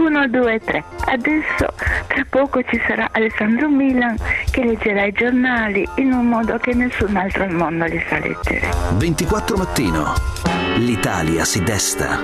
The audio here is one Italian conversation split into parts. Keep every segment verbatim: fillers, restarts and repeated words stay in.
uno, due, tre. Adesso tra poco ci sarà Alessandro Milan che leggerà i giornali in un modo che nessun altro al mondo li sa leggere. ventiquattro Mattino. L'Italia si desta.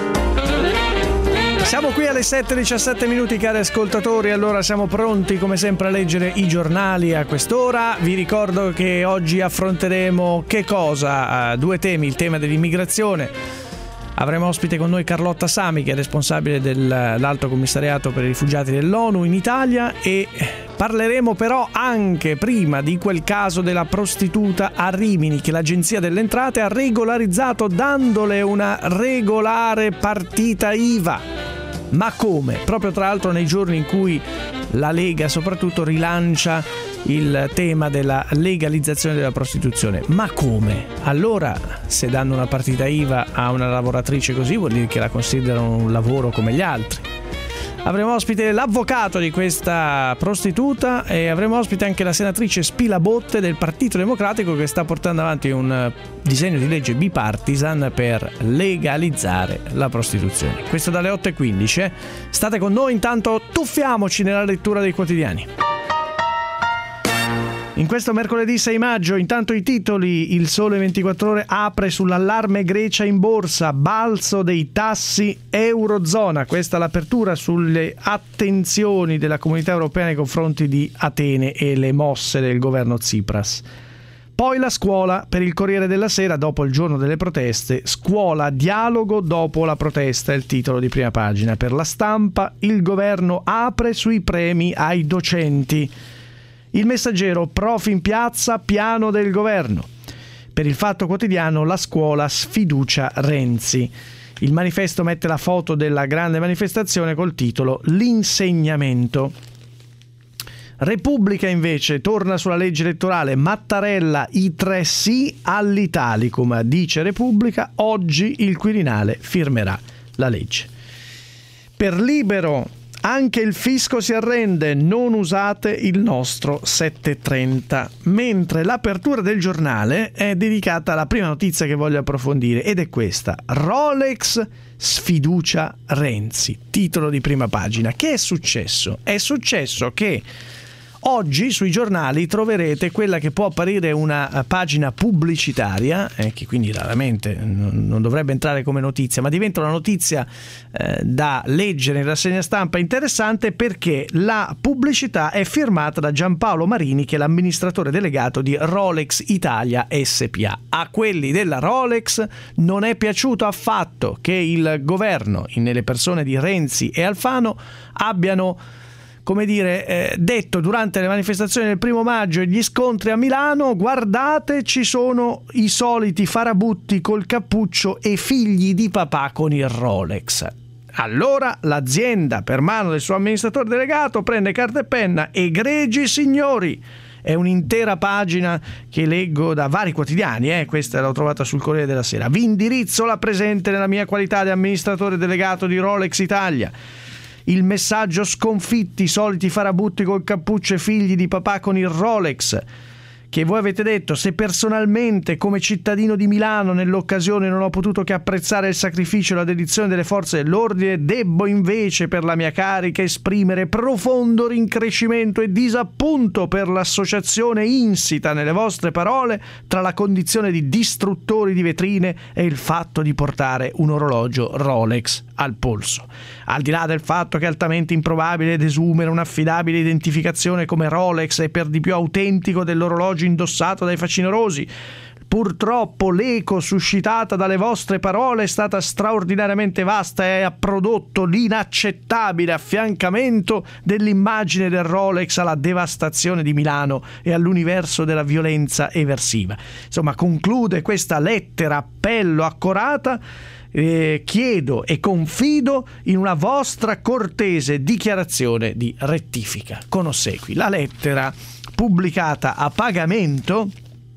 Siamo qui alle sette e diciassette minuti, cari ascoltatori. Allora siamo pronti come sempre a leggere i giornali a quest'ora. Vi ricordo che oggi affronteremo che cosa? Uh, due temi, il tema dell'immigrazione. Avremo ospite con noi Carlotta Sami, che è responsabile dell'Alto Commissariato per i Rifugiati dell'ONU in Italia, e parleremo però anche prima di quel caso della prostituta a Rimini che l'Agenzia delle Entrate ha regolarizzato dandole una regolare partita I V A. Ma come? Proprio tra l'altro nei giorni in cui la Lega soprattutto rilancia il tema della legalizzazione della prostituzione. Ma come? Allora, se danno una partita I V A a una lavoratrice così, vuol dire che la considerano un lavoro come gli altri. Avremo ospite l'avvocato di questa prostituta e avremo ospite anche la senatrice Spilabotte del Partito Democratico, che sta portando avanti un disegno di legge bipartisan per legalizzare la prostituzione. Questo dalle otto e quindici. Eh? State con noi, intanto tuffiamoci nella lettura dei quotidiani. In questo mercoledì sei maggio, intanto i titoli: Il Sole ventiquattro Ore apre sull'allarme Grecia in borsa, balzo dei tassi Eurozona. Questa è l'apertura sulle attenzioni della Comunità Europea nei confronti di Atene e le mosse del governo Tsipras. Poi la scuola, per il Corriere della Sera, dopo il giorno delle proteste, scuola, dialogo dopo la protesta, è il titolo di prima pagina. Per La Stampa, il governo apre sui premi ai docenti. Il Messaggero, prof in piazza, piano del governo. Per il Fatto Quotidiano, la scuola sfiducia Renzi. Il Manifesto mette la foto della grande manifestazione col titolo L'insegnamento. Repubblica invece torna sulla legge elettorale, Mattarella, i tre sì all'Italicum. Dice Repubblica, oggi il Quirinale firmerà la legge. Per Libero, anche il fisco si arrende, non usate il nostro settecentotrenta. Mentre l'apertura del giornale è dedicata alla prima notizia che voglio approfondire, ed è questa: Rolex sfiducia Renzi. Titolo di prima pagina. Che è successo? È successo che oggi sui giornali troverete quella che può apparire una pagina pubblicitaria, eh, che quindi raramente non dovrebbe entrare come notizia, ma diventa una notizia eh, da leggere in rassegna stampa interessante, perché la pubblicità è firmata da Giampaolo Marini, che è l'amministratore delegato di Rolex Italia S P A. A quelli della Rolex non è piaciuto affatto che il governo, nelle persone di Renzi e Alfano, abbiano come dire, eh, detto durante le manifestazioni del primo maggio e gli scontri a Milano: guardate, ci sono i soliti farabutti col cappuccio e figli di papà con il Rolex. Allora l'azienda, per mano del suo amministratore delegato, prende carta e penna: egregi signori. È un'intera pagina che leggo da vari quotidiani, eh? Questa l'ho trovata sul Corriere della Sera. Vi indirizzo la presente nella mia qualità di amministratore delegato di Rolex Italia. Il Messaggio, sconfitti, soliti farabutti col cappuccio e figli di papà con il Rolex. Che voi avete detto: se personalmente come cittadino di Milano nell'occasione non ho potuto che apprezzare il sacrificio e la dedizione delle forze dell'ordine, debbo invece per la mia carica esprimere profondo rincrescimento e disappunto per l'associazione insita nelle vostre parole tra la condizione di distruttori di vetrine e il fatto di portare un orologio Rolex al polso. Al di là del fatto che è altamente improbabile desumere un'affidabile identificazione come Rolex e per di più autentico dell'orologio indossato dai facinorosi, purtroppo l'eco suscitata dalle vostre parole è stata straordinariamente vasta e ha prodotto l'inaccettabile affiancamento dell'immagine del Rolex alla devastazione di Milano e all'universo della violenza eversiva. Insomma, conclude questa lettera appello accorata: Eh, chiedo e confido in una vostra cortese dichiarazione di rettifica. Con ossequi. La lettera, pubblicata a pagamento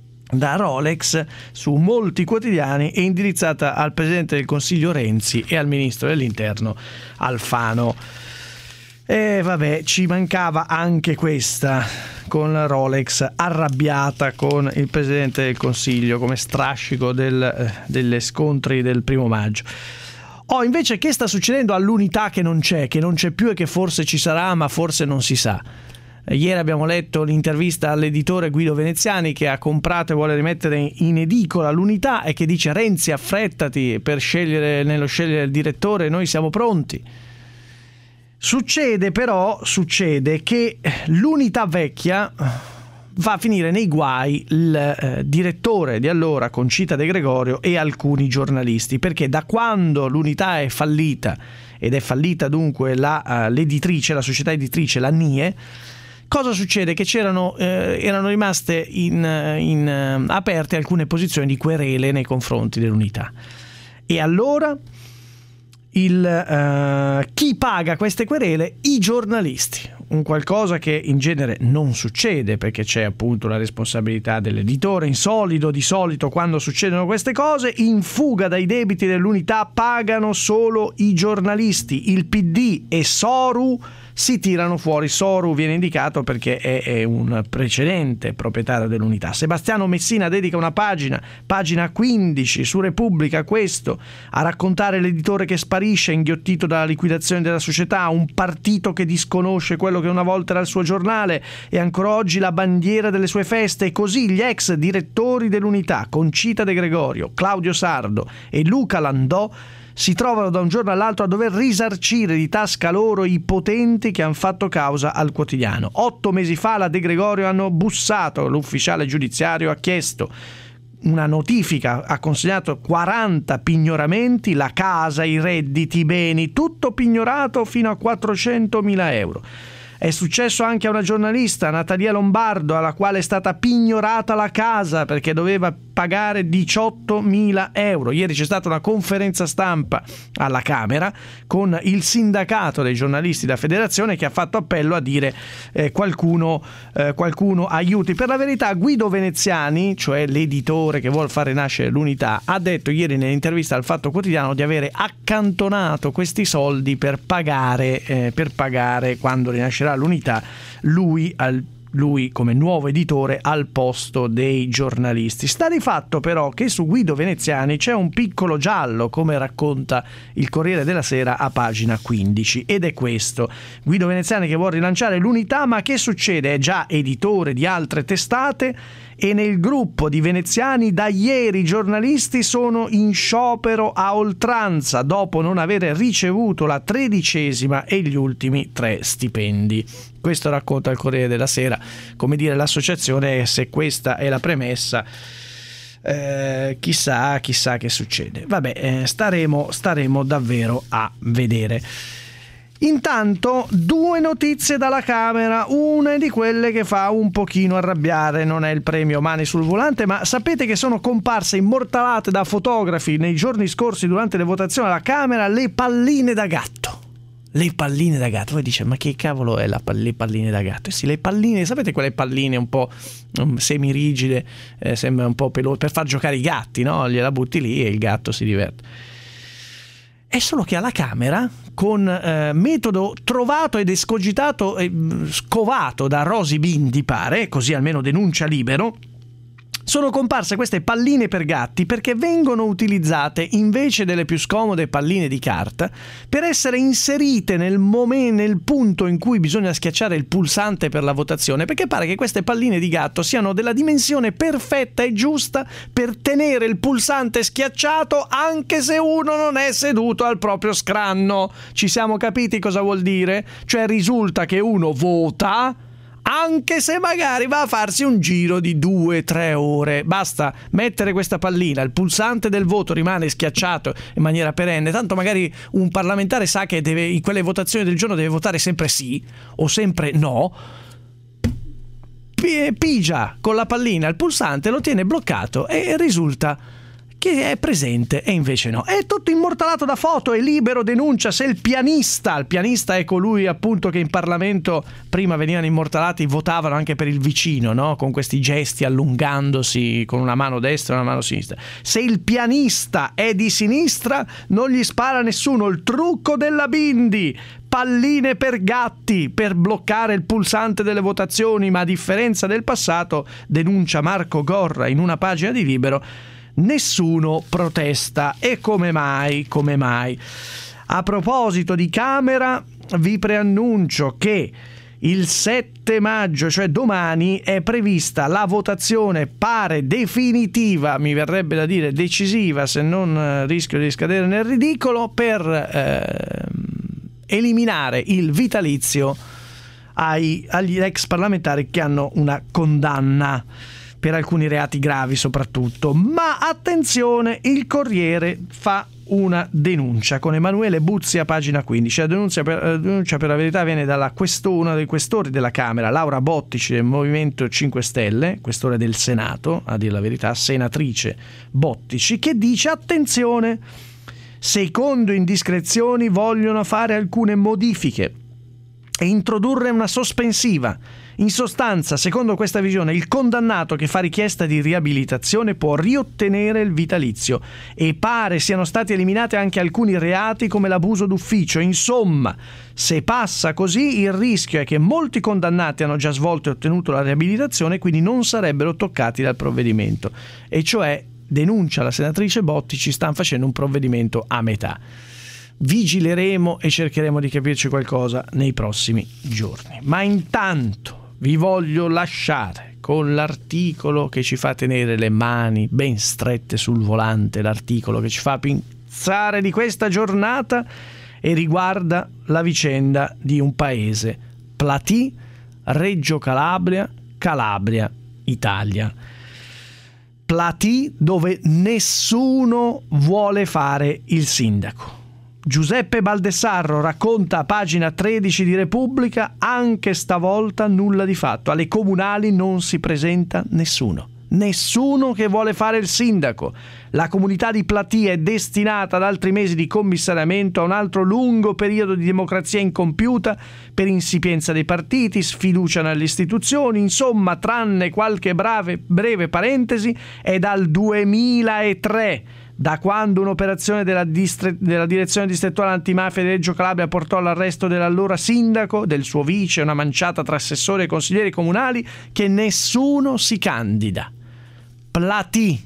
da Rolex su molti quotidiani, è indirizzata al Presidente del Consiglio Renzi e al Ministro dell'Interno Alfano. E vabbè, ci mancava anche questa, con Rolex arrabbiata con il Presidente del Consiglio come strascico del, delle scontri del primo maggio. Oh, invece che sta succedendo all'Unità che non c'è, che non c'è più e che forse ci sarà, ma forse non si sa. Ieri abbiamo letto l'intervista all'editore Guido Veneziani che ha comprato e vuole rimettere in edicola l'Unità e che dice: Renzi, affrettati per scegliere nello scegliere il direttore, noi siamo pronti. Succede però, succede che l'Unità vecchia va a finire nei guai il eh, direttore di allora, Concita De Gregorio, e alcuni giornalisti, perché da quando l'Unità è fallita, ed è fallita dunque la, uh, l'editrice, la società editrice, la N I E, cosa succede? Che c'erano, eh, erano rimaste in, in, uh, aperte alcune posizioni di querele nei confronti dell'Unità. E allora il, uh, chi paga queste querele? I giornalisti. Un qualcosa che in genere non succede, perché c'è appunto la responsabilità dell'editore. In solido, di solito, quando succedono queste cose, in fuga dai debiti dell'Unità pagano solo i giornalisti. Il P D e Soru si tirano fuori. Soru viene indicato perché è, è un precedente proprietario dell'Unità. Sebastiano Messina dedica una pagina, pagina quindici, su Repubblica, questo, a raccontare l'editore che sparisce, inghiottito dalla liquidazione della società, un partito che disconosce quello che una volta era il suo giornale e ancora oggi la bandiera delle sue feste. E così gli ex direttori dell'Unità, Concita De Gregorio, Claudio Sardo e Luca Landò, si trovano da un giorno all'altro a dover risarcire di tasca loro i potenti che hanno fatto causa al quotidiano. Otto mesi fa la De Gregorio hanno bussato, l'ufficiale giudiziario ha chiesto una notifica, ha consegnato quaranta pignoramenti, la casa, i redditi, i beni, tutto pignorato fino a quattrocentomila euro. È successo anche a una giornalista, Natalia Lombardo, alla quale è stata pignorata la casa perché doveva pagare diciottomila euro. Ieri c'è stata una conferenza stampa alla Camera con il sindacato dei giornalisti da federazione che ha fatto appello a dire eh, qualcuno, eh, qualcuno aiuti. Per la verità Guido Veneziani, cioè l'editore che vuole fare nascere l'Unità, ha detto ieri nell'intervista al Fatto Quotidiano di avere accantonato questi soldi per pagare, eh, per pagare quando rinascerà l'Unità, lui al lui come nuovo editore al posto dei giornalisti. Sta di fatto però che su Guido Veneziani c'è un piccolo giallo, come racconta il Corriere della Sera a pagina quindici, ed è questo: Guido Veneziani che vuole rilanciare l'Unità, ma che succede? È già editore di altre testate e nel gruppo di Veneziani da ieri i giornalisti sono in sciopero a oltranza dopo non aver ricevuto la tredicesima e gli ultimi tre stipendi. Questo racconta il Corriere della Sera. Come dire, l'associazione, se questa è la premessa, eh, chissà chissà che succede. Vabbè, eh, staremo, staremo davvero a vedere. Intanto due notizie dalla Camera, una di quelle che fa un pochino arrabbiare, non è il premio Mani sul Volante, ma sapete che sono comparse immortalate da fotografi nei giorni scorsi durante le votazioni alla Camera le palline da gatto. Le palline da gatto. Voi dice, ma che cavolo è la pall- le palline da gatto? Eh sì, le palline, sapete quelle palline un po' um, semirigide, eh, sembra un po' pelose, per far giocare i gatti, no? Gliela butti lì e il gatto si diverte. È solo che alla Camera, con eh, metodo trovato ed escogitato e scovato da Rosy Bindi, pare, così almeno denuncia Libero, sono comparse queste palline per gatti perché vengono utilizzate invece delle più scomode palline di carta per essere inserite nel momento, nel punto in cui bisogna schiacciare il pulsante per la votazione, perché pare che queste palline di gatto siano della dimensione perfetta e giusta per tenere il pulsante schiacciato anche se uno non è seduto al proprio scranno. Ci siamo capiti cosa vuol dire? Cioè risulta che uno vota anche se magari va a farsi un giro di due tre ore. Basta mettere questa pallina, il pulsante del voto rimane schiacciato in maniera perenne, tanto magari un parlamentare sa che deve, in quelle votazioni del giorno deve votare sempre sì o sempre no, pigia con la pallina il pulsante, lo tiene bloccato e risulta che è presente e invece no. È tutto immortalato da foto e Libero denuncia se il pianista, il pianista è colui appunto che in Parlamento prima venivano immortalati, votavano anche per il vicino, no? Con questi gesti allungandosi con una mano destra e una mano sinistra. Se il pianista è di sinistra non gli spara nessuno, il trucco della Bindi. Palline per gatti per bloccare il pulsante delle votazioni, ma a differenza del passato, denuncia Marco Gorra in una pagina di Libero, nessuno protesta. E come mai? Come mai? A proposito di Camera, vi preannuncio che il sette maggio, cioè domani, è prevista la votazione, pare definitiva, mi verrebbe da dire decisiva, se non eh, rischio di scadere nel ridicolo, per eh, eliminare il vitalizio ai, agli ex parlamentari che hanno una condanna per alcuni reati gravi soprattutto. Ma attenzione, il Corriere fa una denuncia con Emanuele Buzzi a pagina quindici. La denuncia per, la denuncia per la verità viene dalla questo, una dei questori della Camera, Laura Bottici del Movimento cinque Stelle, questore del Senato, a dire la verità, senatrice Bottici, che dice: attenzione, secondo indiscrezioni vogliono fare alcune modifiche e introdurre una sospensiva. In sostanza, secondo questa visione, il condannato che fa richiesta di riabilitazione può riottenere il vitalizio e pare siano stati eliminati anche alcuni reati come l'abuso d'ufficio. Insomma, se passa così, il rischio è che molti condannati hanno già svolto e ottenuto la riabilitazione e quindi non sarebbero toccati dal provvedimento. E cioè, denuncia la senatrice Bottici, stanno facendo un provvedimento a metà. Vigileremo e cercheremo di capirci qualcosa nei prossimi giorni. Ma intanto vi voglio lasciare con l'articolo che ci fa tenere le mani ben strette sul volante, l'articolo che ci fa pensare di questa giornata e riguarda la vicenda di un paese, Platì, Reggio Calabria, Calabria, Italia. Platì, dove nessuno vuole fare il sindaco. Giuseppe Baldessarro racconta a pagina tredici di Repubblica: anche stavolta nulla di fatto, alle comunali non si presenta nessuno. Nessuno che vuole fare il sindaco. La comunità di Platì è destinata ad altri mesi di commissariamento, a un altro lungo periodo di democrazia incompiuta per insipienza dei partiti, sfiducia nelle istituzioni. Insomma, tranne qualche brave, breve parentesi, è dal duemilatré, da quando un'operazione della, distre- della direzione distrettuale antimafia di Reggio Calabria portò all'arresto dell'allora sindaco, del suo vice, una manciata tra assessori e consiglieri comunali, che nessuno si candida. Platì,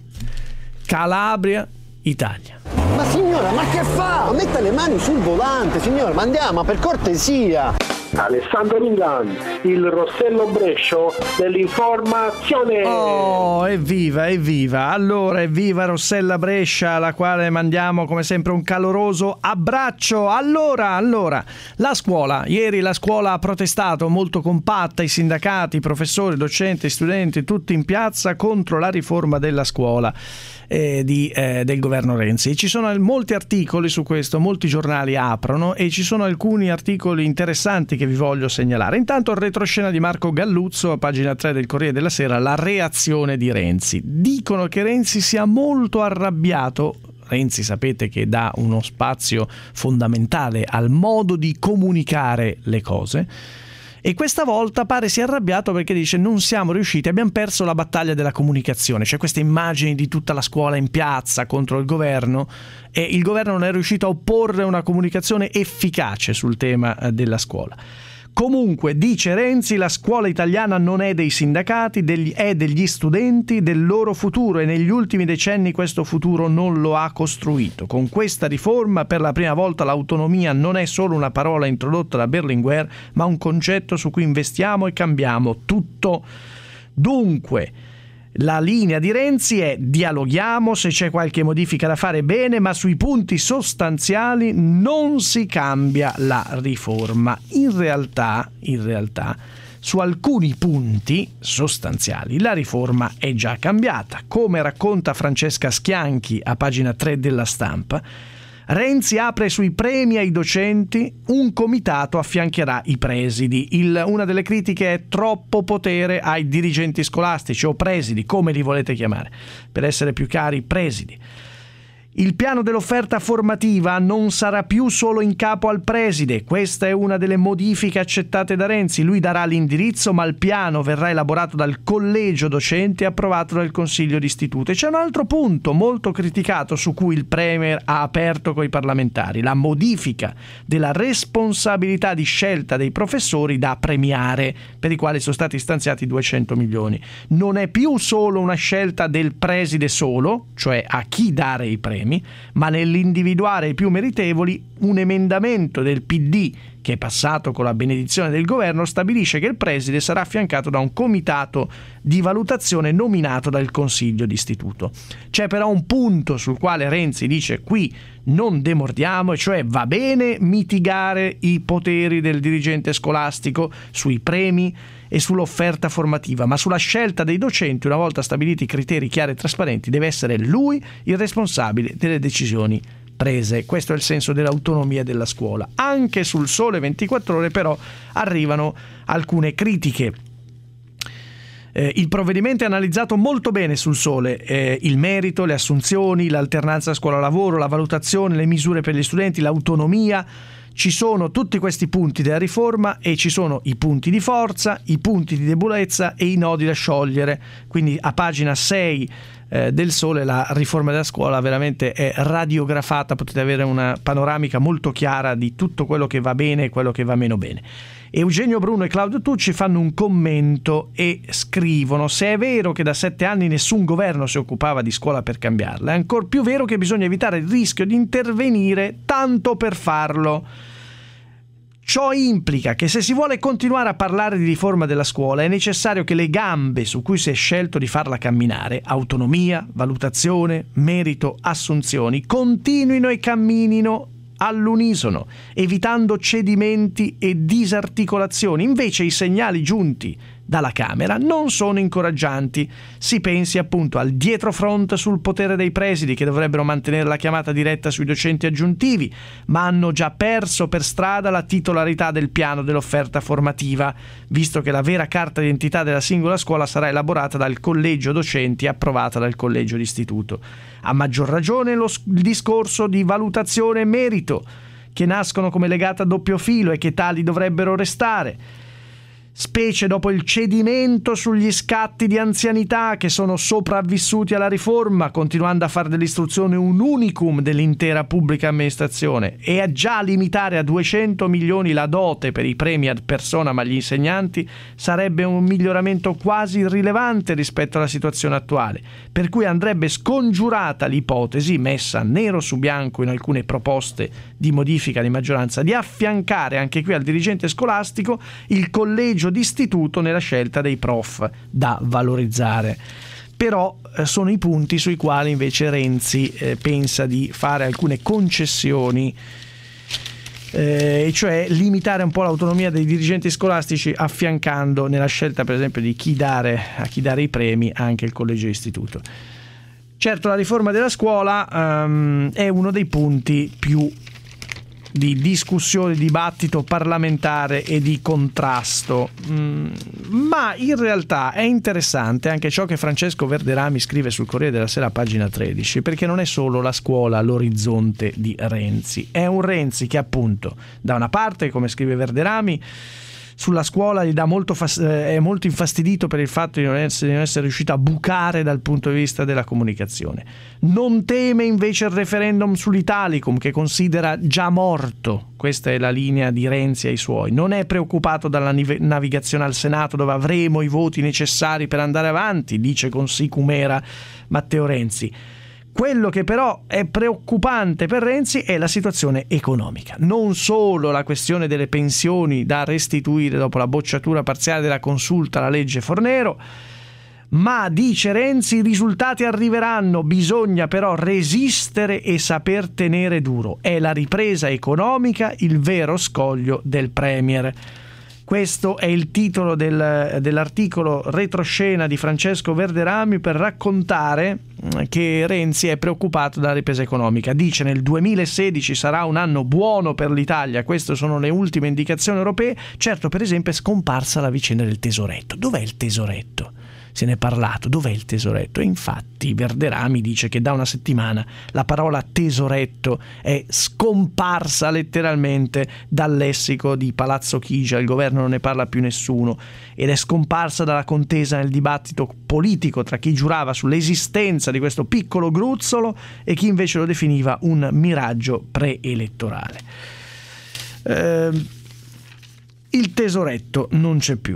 Calabria, Italia. Ma signora, ma che fa? Metta le mani sul volante, signora, ma andiamo, per cortesia. Alessandro Millan, il Rossello Brescio dell'informazione. Oh, evviva, evviva. Allora, evviva Rossella Brescia, alla quale mandiamo come sempre un caloroso abbraccio. Allora, allora, la scuola, ieri la scuola ha protestato molto compatta, i sindacati, i professori, docenti, studenti, tutti in piazza contro la riforma della scuola eh, di, eh, del governo Renzi. Ci sono molti articoli su questo, molti giornali aprono e ci sono alcuni articoli interessanti che vi voglio segnalare. Intanto il retroscena di Marco Galluzzo a pagina tre del Corriere della Sera, la reazione di Renzi. Dicono che Renzi sia molto arrabbiato. Renzi, sapete che dà uno spazio fondamentale al modo di comunicare le cose, e questa volta pare sia arrabbiato perché dice: non siamo riusciti, abbiamo perso la battaglia della comunicazione. C'è queste immagini di tutta la scuola in piazza contro il governo e il governo non è riuscito a opporre una comunicazione efficace sul tema della scuola. Comunque, dice Renzi, la scuola italiana non è dei sindacati, degli, è degli studenti, del loro futuro, e negli ultimi decenni questo futuro non lo ha costruito. Con questa riforma, per la prima volta, l'autonomia non è solo una parola introdotta da Berlinguer, ma un concetto su cui investiamo e cambiamo tutto. Dunque, la linea di Renzi è: dialoghiamo, se c'è qualche modifica da fare bene, ma sui punti sostanziali non si cambia la riforma. In realtà, in realtà, su alcuni punti sostanziali la riforma è già cambiata. Come racconta Francesca Schianchi a pagina tre della Stampa, Renzi apre sui premi ai docenti, un comitato affiancherà i presidi. Il, una delle critiche è troppo potere ai dirigenti scolastici o presidi, come li volete chiamare, per essere più chiari, presidi. Il piano dell'offerta formativa non sarà più solo in capo al preside, questa è una delle modifiche accettate da Renzi. Lui darà l'indirizzo, ma il piano verrà elaborato dal collegio docenti e approvato dal consiglio d'istituto. E c'è un altro punto molto criticato su cui il Premier ha aperto coi parlamentari: la modifica della responsabilità di scelta dei professori da premiare, per i quali sono stati stanziati duecento milioni. Non è più solo una scelta del preside solo, cioè a chi dare i premi, ma nell'individuare i più meritevoli. Un emendamento del P D che è passato con la benedizione del governo stabilisce che il preside sarà affiancato da un comitato di valutazione nominato dal consiglio d'istituto. C'è però un punto sul quale Renzi dice: qui non demordiamo, e cioè va bene mitigare i poteri del dirigente scolastico sui premi e sull'offerta formativa, ma sulla scelta dei docenti, una volta stabiliti i criteri chiari e trasparenti, deve essere lui il responsabile delle decisioni prese. Questo è il senso dell'autonomia della scuola. Anche sul Sole ventiquattro Ore però arrivano alcune critiche. Eh, il provvedimento è analizzato molto bene sul Sole, eh, il merito, le assunzioni, l'alternanza scuola-lavoro, la valutazione, le misure per gli studenti, l'autonomia. Ci sono tutti questi punti della riforma e ci sono i punti di forza, i punti di debolezza e i nodi da sciogliere. Quindi a pagina sei eh, del Sole la riforma della scuola veramente è radiografata, potete avere una panoramica molto chiara di tutto quello che va bene e quello che va meno bene. Eugenio Bruno e Claudio Tucci fanno un commento e scrivono: se è vero che da sette anni nessun governo si occupava di scuola per cambiarla, è ancor più vero che bisogna evitare il rischio di intervenire tanto per farlo. Ciò implica che se si vuole continuare a parlare di riforma della scuola è necessario che le gambe su cui si è scelto di farla camminare, autonomia, valutazione, merito, assunzioni, continuino e camminino all'unisono, evitando cedimenti e disarticolazioni. Invece i segnali giunti dalla Camera non sono incoraggianti. Si pensi appunto al dietrofront sul potere dei presidi, che dovrebbero mantenere la chiamata diretta sui docenti aggiuntivi, ma hanno già perso per strada la titolarità del piano dell'offerta formativa, visto che la vera carta d'identità della singola scuola sarà elaborata dal collegio docenti e approvata dal collegio d'istituto. A maggior ragione lo, il discorso di valutazione e merito, che nascono come legate a doppio filo e che tali dovrebbero restare, specie dopo il cedimento sugli scatti di anzianità che sono sopravvissuti alla riforma, continuando a fare dell'istruzione un unicum dell'intera pubblica amministrazione, e a già limitare a duecento milioni la dote per i premi ad personam agli insegnanti sarebbe un miglioramento quasi irrilevante rispetto alla situazione attuale, per cui andrebbe scongiurata l'ipotesi, messa nero su bianco in alcune proposte di modifica di maggioranza, di affiancare anche qui al dirigente scolastico il collegio d'istituto nella scelta dei prof da valorizzare. Però eh, sono i punti sui quali invece Renzi eh, pensa di fare alcune concessioni, eh, e cioè limitare un po' l'autonomia dei dirigenti scolastici, affiancando nella scelta per esempio di chi dare, a chi dare i premi anche il collegio d'istituto. Certo, la riforma della scuola um, è uno dei punti più di discussione, dibattito parlamentare e di contrasto, mm, ma in realtà è interessante anche ciò che Francesco Verderami scrive sul Corriere della Sera, pagina tredici, perché non è solo la scuola l'orizzonte di Renzi, è un Renzi che appunto da una parte, come scrive Verderami, sulla scuola gli dà molto fast- è molto infastidito per il fatto di non, essere, di non essere riuscito a bucare dal punto di vista della comunicazione. Non teme invece il referendum sull'Italicum, che considera già morto. Questa è la linea di Renzi ai suoi. Non è preoccupato dalla nive- navigazione al Senato, dove avremo i voti necessari per andare avanti, dice con sicumera Matteo Renzi. Quello che però è preoccupante per Renzi è la situazione economica. Non solo la questione delle pensioni da restituire dopo la bocciatura parziale della consulta alla legge Fornero, ma dice Renzi i risultati arriveranno, bisogna però resistere e saper tenere duro. È la ripresa economica il vero scoglio del Premier. Questo è il titolo del, dell'articolo retroscena di Francesco Verderami per raccontare che Renzi è preoccupato dalla ripresa economica. Dice: nel duemilasedici sarà un anno buono per l'Italia, queste sono le ultime indicazioni europee. Certo, per esempio, è scomparsa la vicenda del tesoretto. Dov'è il tesoretto? se ne è parlato, dov'è il tesoretto? E infatti Verderami dice che da una settimana la parola tesoretto è scomparsa letteralmente dal lessico di Palazzo Chigi, il governo non ne parla più nessuno, ed è scomparsa dalla contesa nel dibattito politico tra chi giurava sull'esistenza di questo piccolo gruzzolo e chi invece lo definiva un miraggio preelettorale. Eh, il tesoretto non c'è più.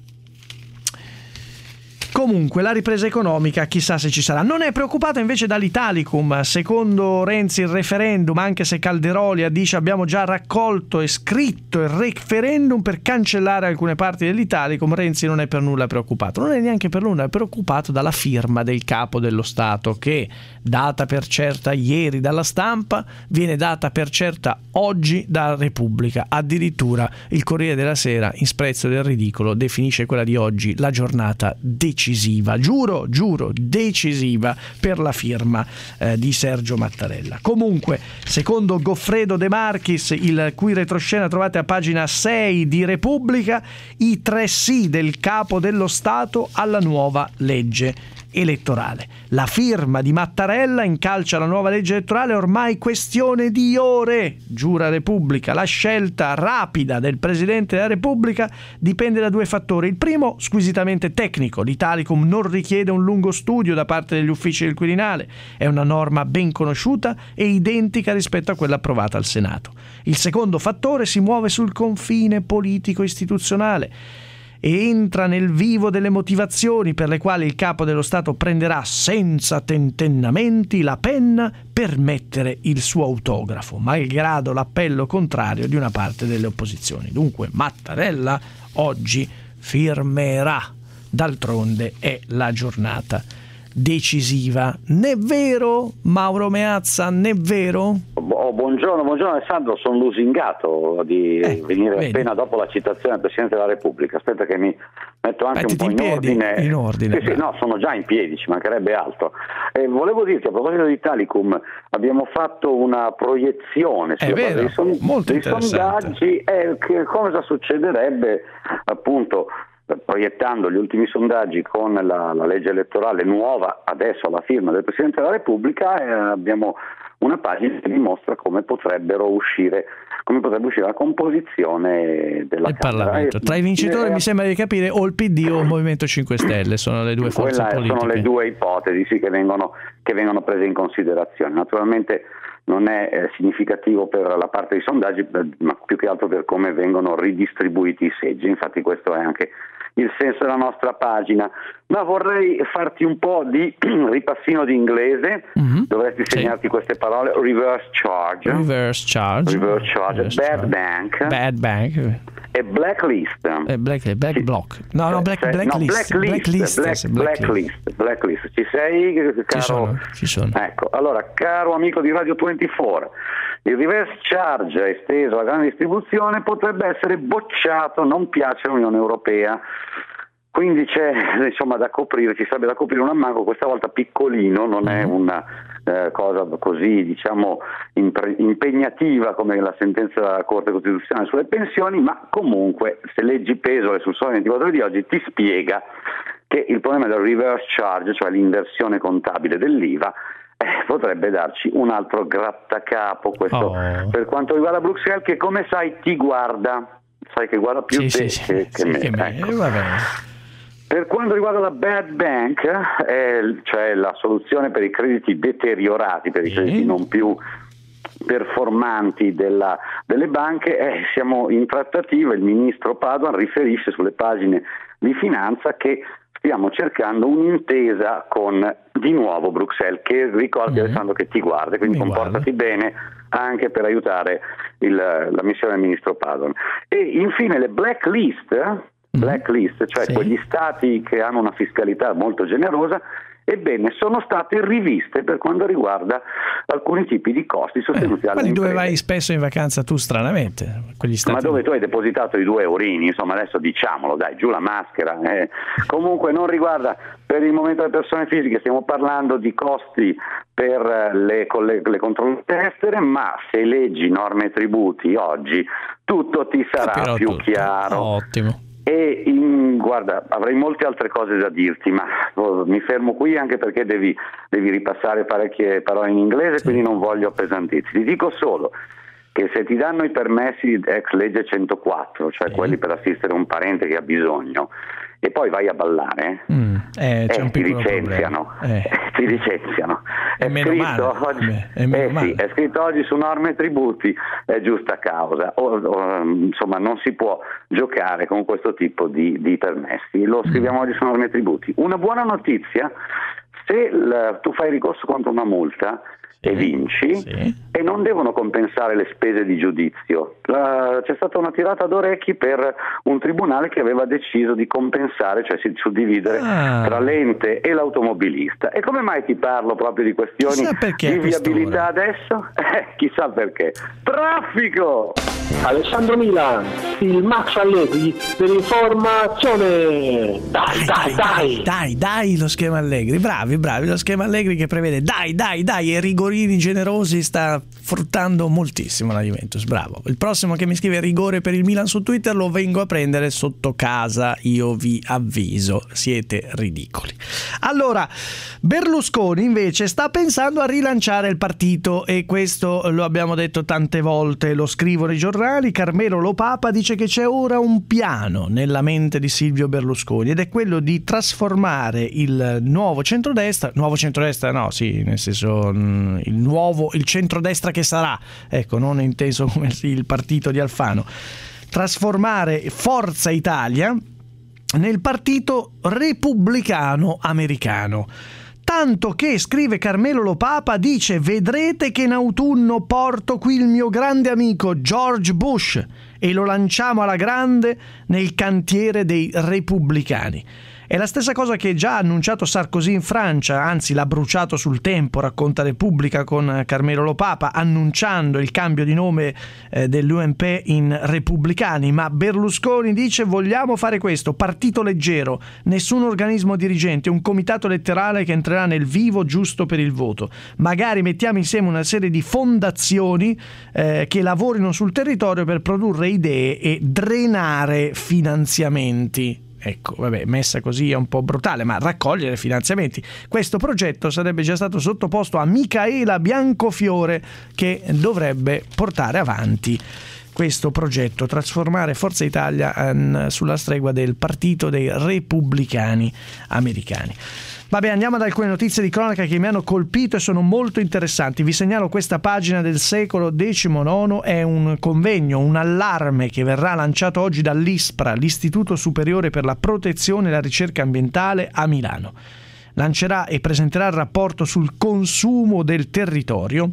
Comunque la ripresa economica chissà se ci sarà. Non è preoccupata invece dall'Italicum. Secondo Renzi il referendum, anche se Calderoli dice abbiamo già raccolto e scritto il referendum per cancellare alcune parti dell'Italicum, Renzi non è per nulla preoccupato. Non è neanche per nulla preoccupato dalla firma del capo dello Stato che, data per certa ieri dalla Stampa, viene data per certa oggi dalla Repubblica. Addirittura il Corriere della Sera, in sprezzo del ridicolo, definisce quella di oggi la giornata decisiva. Decisiva, giuro, giuro, decisiva per la firma eh, di Sergio Mattarella. Comunque, secondo Goffredo De Marchis, il cui retroscena trovate a pagina sei di Repubblica, i tre sì del capo dello Stato alla nuova legge elettorale. La firma di Mattarella incalcia la nuova legge elettorale, ormai questione di ore, giura Repubblica. La scelta rapida del Presidente della Repubblica dipende da due fattori. Il primo, squisitamente tecnico. L'Italicum non richiede un lungo studio da parte degli uffici del Quirinale. È una norma ben conosciuta e identica rispetto a quella approvata al Senato. Il secondo fattore si muove sul confine politico-istituzionale e entra nel vivo delle motivazioni per le quali il capo dello Stato prenderà senza tentennamenti la penna per mettere il suo autografo, malgrado l'appello contrario di una parte delle opposizioni. Dunque Mattarella oggi firmerà, d'altronde è la giornata decisiva. N'è vero, Mauro Meazza, n'è vero? Oh, buongiorno, buongiorno Alessandro, sono lusingato di eh, venire vedi. appena dopo la citazione del Presidente della Repubblica. Aspetta che mi metto anche Mettiti un po' in, in piedi, ordine. in ordine. Sì, sì, no, sono già in piedi, ci mancherebbe altro. Eh, volevo dirti, a proposito di Italicum, abbiamo fatto una proiezione È sulla vero, base dei, son- molto dei interessante. sondaggi e che cosa succederebbe appunto proiettando gli ultimi sondaggi con la, la legge elettorale nuova adesso alla firma del Presidente della Repubblica. Eh, abbiamo una pagina che dimostra come potrebbero uscire come potrebbe uscire la composizione della del Camera. Parlamento. Tra i vincitori eh, mi sembra di capire o il P D o il Movimento cinque Stelle, sono le due forze quella politiche. sono le due ipotesi sì, che vengono che vengono prese in considerazione. Naturalmente non è eh, significativo per la parte dei sondaggi, ma più che altro per come vengono ridistribuiti i seggi. Infatti questo è anche il senso della nostra pagina. Ma vorrei farti un po' di ripassino di inglese. Mm-hmm. Dovresti segnarti sì. queste parole: reverse charge, reverse charge, reverse charge, reverse bad charge. bank, bad bank e blacklist. E black, black block. No, no, black, cioè, blacklist. No, blacklist, blacklist, black, blacklist, blacklist. Ci sei, caro? Ci sono, ci sono. Ecco, allora, caro amico di Radio ventiquattro, il reverse charge esteso alla grande distribuzione potrebbe essere bocciato, non piace all'Unione Europea. Quindi c'è insomma da coprire, ci sarebbe da coprire un ammanco, questa volta piccolino, non è una eh, cosa così diciamo impre- impegnativa come la sentenza della Corte Costituzionale sulle pensioni, ma comunque se leggi Pesole sul Sole ventiquattro di oggi ti spiega che il problema del reverse charge, cioè l'inversione contabile dell'I V A, eh, potrebbe darci un altro grattacapo. Questo oh. per quanto riguarda Bruxelles, che come sai ti guarda, sai che guarda più sì, te sì, che, sì, che me. Che me. Ecco. Va bene. Per quanto riguarda la bad bank, eh, cioè la soluzione per i crediti deteriorati, per i crediti non più performanti della, delle banche, eh, siamo in trattativa. Il ministro Padoan riferisce sulle pagine di finanza che stiamo cercando un'intesa con di nuovo Bruxelles, che ricordi mm. Alessandro che ti guarda, quindi Mi comportati guarda. bene anche per aiutare il, la missione del ministro Padoan. E infine le blacklist, blacklist, cioè sì. quegli stati che hanno una fiscalità molto generosa, ebbene sono state riviste per quanto riguarda alcuni tipi di costi sostenuti eh, dalle imprese. Dove vai spesso in vacanza tu stranamente, quegli stati. Ma dove tu hai depositato i due eurini, insomma adesso diciamolo, dai, giù la maschera. Eh. Comunque non riguarda per il momento le persone fisiche, stiamo parlando di costi per le, le, le controllate estere, ma se leggi norme e tributi oggi tutto ti sarà Capirò più tutto. chiaro. Ottimo. E in, guarda, avrei molte altre cose da dirti, ma oh, mi fermo qui anche perché devi, devi ripassare parecchie parole in inglese, sì. Quindi non voglio appesantirti. Ti dico solo che se ti danno i permessi ex legge centoquattro, cioè sì. quelli per assistere un parente che ha bisogno, e poi vai a ballare, mm, eh, c'è eh, un ti licenziano, eh. ti licenziano. È, è, scritto oggi, Beh, è, eh, sì, è scritto oggi su norme e tributi, è giusta causa. O, o, insomma, non si può giocare con questo tipo di, di permessi. Lo scriviamo mm. oggi su norme e tributi. Una buona notizia: se la, tu fai ricorso contro una multa e vinci, sì. e non devono compensare le spese di giudizio. La, c'è stata una tirata d'orecchi per un tribunale che aveva deciso di compensare, cioè si suddividere ah. tra l'ente e l'automobilista. E come mai ti parlo proprio di questioni di viabilità adesso? Eh, chissà perché. Traffico! Alessandro Milan, il Max Allegri dell'informazione. Dai, dai, dai, dai, dai, dai, lo schema Allegri, bravi, bravi, lo schema Allegri che prevede dai, dai, dai, e rigorini generosi sta fruttando moltissimo la Juventus, bravo. Il prossimo che mi scrive rigore per il Milan su Twitter lo vengo a prendere sotto casa, io vi avviso, siete ridicoli. Allora, Berlusconi invece sta pensando a rilanciare il partito e questo lo abbiamo detto tante volte, lo scrivono i giornali. Carmelo Lo Papa dice che c'è ora un piano nella mente di Silvio Berlusconi ed è quello di trasformare il nuovo centrodestra, nuovo centrodestra no, sì, nel senso il nuovo, il centrodestra che sarà, ecco, non inteso come il partito di Alfano, trasformare Forza Italia nel partito repubblicano americano. Tanto che, scrive Carmelo Lo Papa, dice: vedrete che in autunno porto qui il mio grande amico George Bush e lo lanciamo alla grande nel cantiere dei repubblicani. È la stessa cosa che già ha annunciato Sarkozy in Francia, anzi l'ha bruciato sul tempo, racconta Repubblica con Carmelo Lo Papa, annunciando il cambio di nome eh, dell'U M P in Repubblicani. Ma Berlusconi dice: vogliamo fare questo, partito leggero, nessun organismo dirigente, un comitato elettorale che entrerà nel vivo giusto per il voto. Magari mettiamo insieme una serie di fondazioni eh, che lavorino sul territorio per produrre idee e drenare finanziamenti. Ecco, vabbè, messa così è un po' brutale, ma raccogliere finanziamenti. Questo progetto sarebbe già stato sottoposto a Micaela Biancofiore, che dovrebbe portare avanti questo progetto, trasformare Forza Italia um, sulla stregua del partito dei repubblicani americani. Vabbè, andiamo ad alcune notizie di cronaca che mi hanno colpito e sono molto interessanti. Vi segnalo questa pagina del Secolo diciannove, è un convegno, un allarme che verrà lanciato oggi dall'ISPRA, l'Istituto Superiore per la Protezione e la Ricerca Ambientale a Milano. Lancerà e presenterà il rapporto sul consumo del territorio.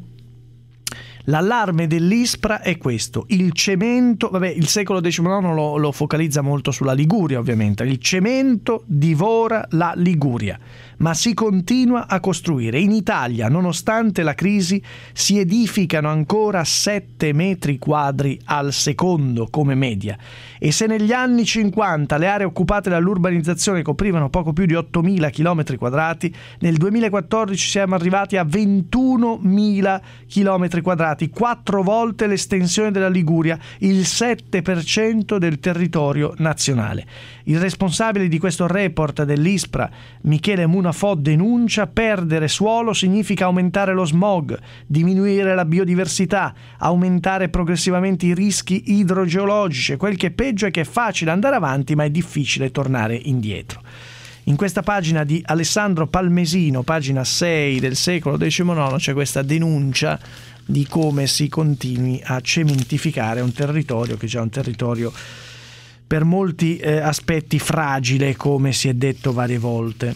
L'allarme dell'ISPRA è questo: il cemento, vabbè, il Secolo diciannove lo, lo focalizza molto sulla Liguria, ovviamente. Il cemento divora la Liguria, ma si continua a costruire. In Italia, nonostante la crisi, si edificano ancora sette metri quadri al secondo come media. E se negli anni cinquanta le aree occupate dall'urbanizzazione coprivano poco più di ottomila chilometri quadrati, nel duemilaquattordici siamo arrivati a ventunomila chilometri quadrati, quattro volte l'estensione della Liguria, il sette per cento del territorio nazionale. Il responsabile di questo report dell'ISPRA, Michele Munafò, denuncia: perdere suolo significa aumentare lo smog, diminuire la biodiversità, aumentare progressivamente i rischi idrogeologici. Quel che è peggio è che è facile andare avanti, ma è difficile tornare indietro. In questa pagina di Alessandro Palmesino, pagina sei del Secolo diciannove, c'è questa denuncia di come si continui a cementificare un territorio che già è un territorio per molti eh, aspetti fragile, come si è detto varie volte.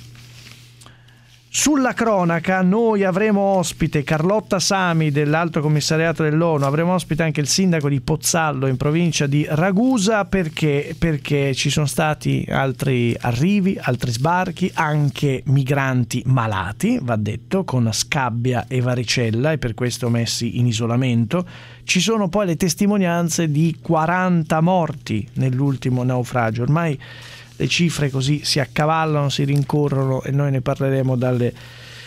Sulla cronaca noi avremo ospite Carlotta Sami dell'Alto Commissariato dell'ONU, avremo ospite anche il sindaco di Pozzallo in provincia di Ragusa, perché perché ci sono stati altri arrivi, altri sbarchi, anche migranti malati, va detto, con scabbia e varicella, e per questo messi in isolamento. Ci sono poi le testimonianze di quaranta morti nell'ultimo naufragio. Ormai le cifre così si accavallano, si rincorrono, e noi ne parleremo dalle,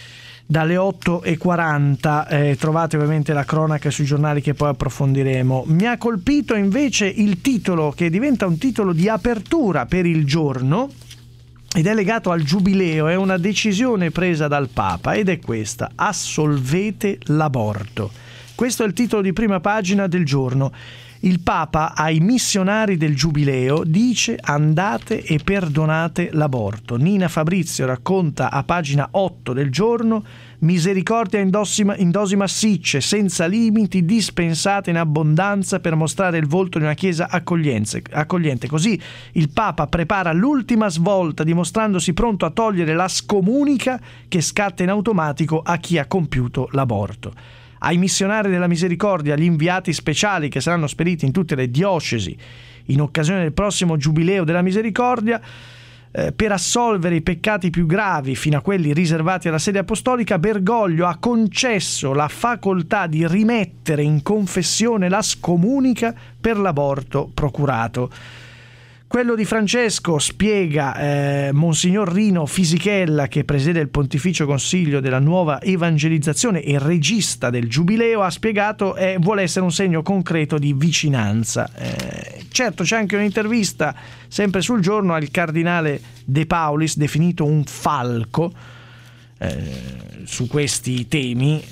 dalle otto e quaranta. Eh, trovate ovviamente la cronaca sui giornali che poi approfondiremo. Mi ha colpito invece il titolo, che diventa un titolo di apertura per il giorno, ed è legato al giubileo. È una decisione presa dal Papa ed è questa: assolvete l'aborto. Questo è il titolo di prima pagina del giorno. Il Papa ai missionari del giubileo dice: andate e perdonate l'aborto. Nina Fabrizio racconta a pagina otto del giorno: misericordia in dosi, in dosi massicce, senza limiti, dispensate in abbondanza per mostrare il volto di una chiesa accogliente. Così il Papa prepara l'ultima svolta, dimostrandosi pronto a togliere la scomunica che scatta in automatico a chi ha compiuto l'aborto. Ai missionari della misericordia, gli inviati speciali che saranno spediti in tutte le diocesi in occasione del prossimo giubileo della misericordia, eh, per assolvere i peccati più gravi fino a quelli riservati alla sede apostolica, Bergoglio ha concesso la facoltà di rimettere in confessione la scomunica per l'aborto procurato. Quello di Francesco, spiega eh, Monsignor Rino Fisichella, che presiede il Pontificio Consiglio della Nuova Evangelizzazione e regista del Giubileo, ha spiegato eh, vuole essere un segno concreto di vicinanza. Eh, certo, c'è anche un'intervista, sempre sul giorno, al cardinale De Paulis, definito un falco eh, su questi temi.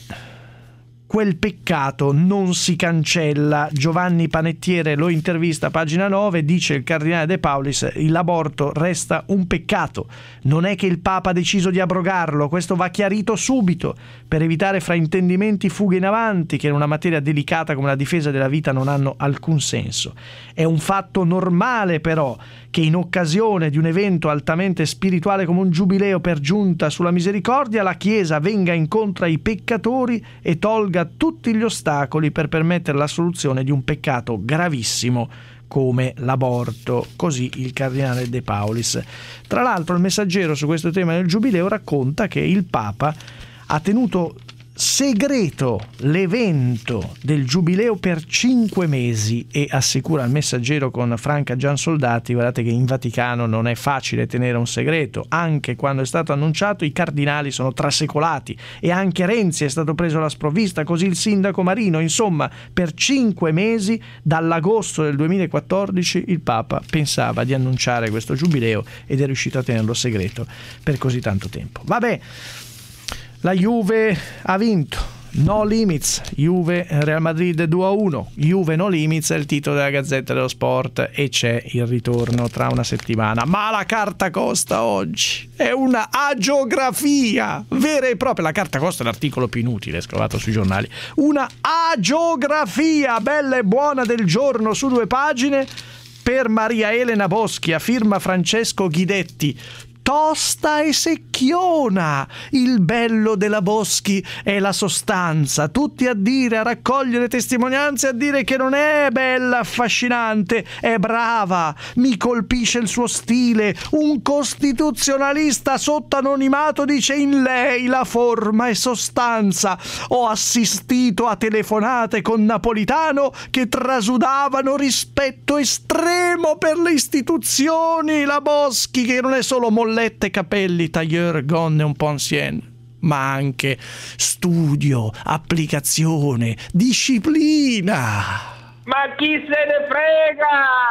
Quel peccato non si cancella. Giovanni Panettiere lo intervista a pagina nove, dice il cardinale De Paulis: l'aborto resta un peccato, non è che il Papa ha deciso di abrogarlo, questo va chiarito subito per evitare fraintendimenti, fughe in avanti che in una materia delicata come la difesa della vita non hanno alcun senso. È un fatto normale però che in occasione di un evento altamente spirituale come un giubileo per giunta sulla misericordia, la Chiesa venga incontro ai peccatori e tolga tutti gli ostacoli per permettere la soluzione di un peccato gravissimo come l'aborto. Così il cardinale De Paulis. Tra l'altro il Messaggero su questo tema del giubileo racconta che il Papa ha tenuto segreto l'evento del giubileo per cinque mesi e assicura al Messaggero con Franca Giansoldati: guardate che in Vaticano non è facile tenere un segreto, anche quando è stato annunciato i cardinali sono trasecolati e anche Renzi è stato preso alla sprovvista, così il sindaco Marino. Insomma, per cinque mesi dall'agosto del duemilaquattordici il Papa pensava di annunciare questo giubileo ed è riuscito a tenerlo segreto per così tanto tempo. Vabbè, la Juve ha vinto, no limits, Juve Real Madrid due a uno, Juve no limits è il titolo della Gazzetta dello Sport e c'è il ritorno tra una settimana. Ma la carta costa oggi è una agiografia vera e propria. La carta costa è l'articolo più inutile scovato sui giornali, una agiografia bella e buona del giorno su due pagine per Maria Elena Boschi a firma Francesco Ghidetti. Tosta e secchiona. Il bello della Boschi è la sostanza. Tutti a dire, a raccogliere testimonianze, a dire che non è bella, affascinante, è brava. Mi colpisce il suo stile. Un costituzionalista sotto anonimato dice: in lei la forma e sostanza. Ho assistito a telefonate con Napolitano che trasudavano rispetto estremo per le istituzioni. La Boschi, che non è solo molletta capelli, tailleur, gonne un po' ancien, ma anche studio, applicazione, disciplina. Ma chi se ne frega?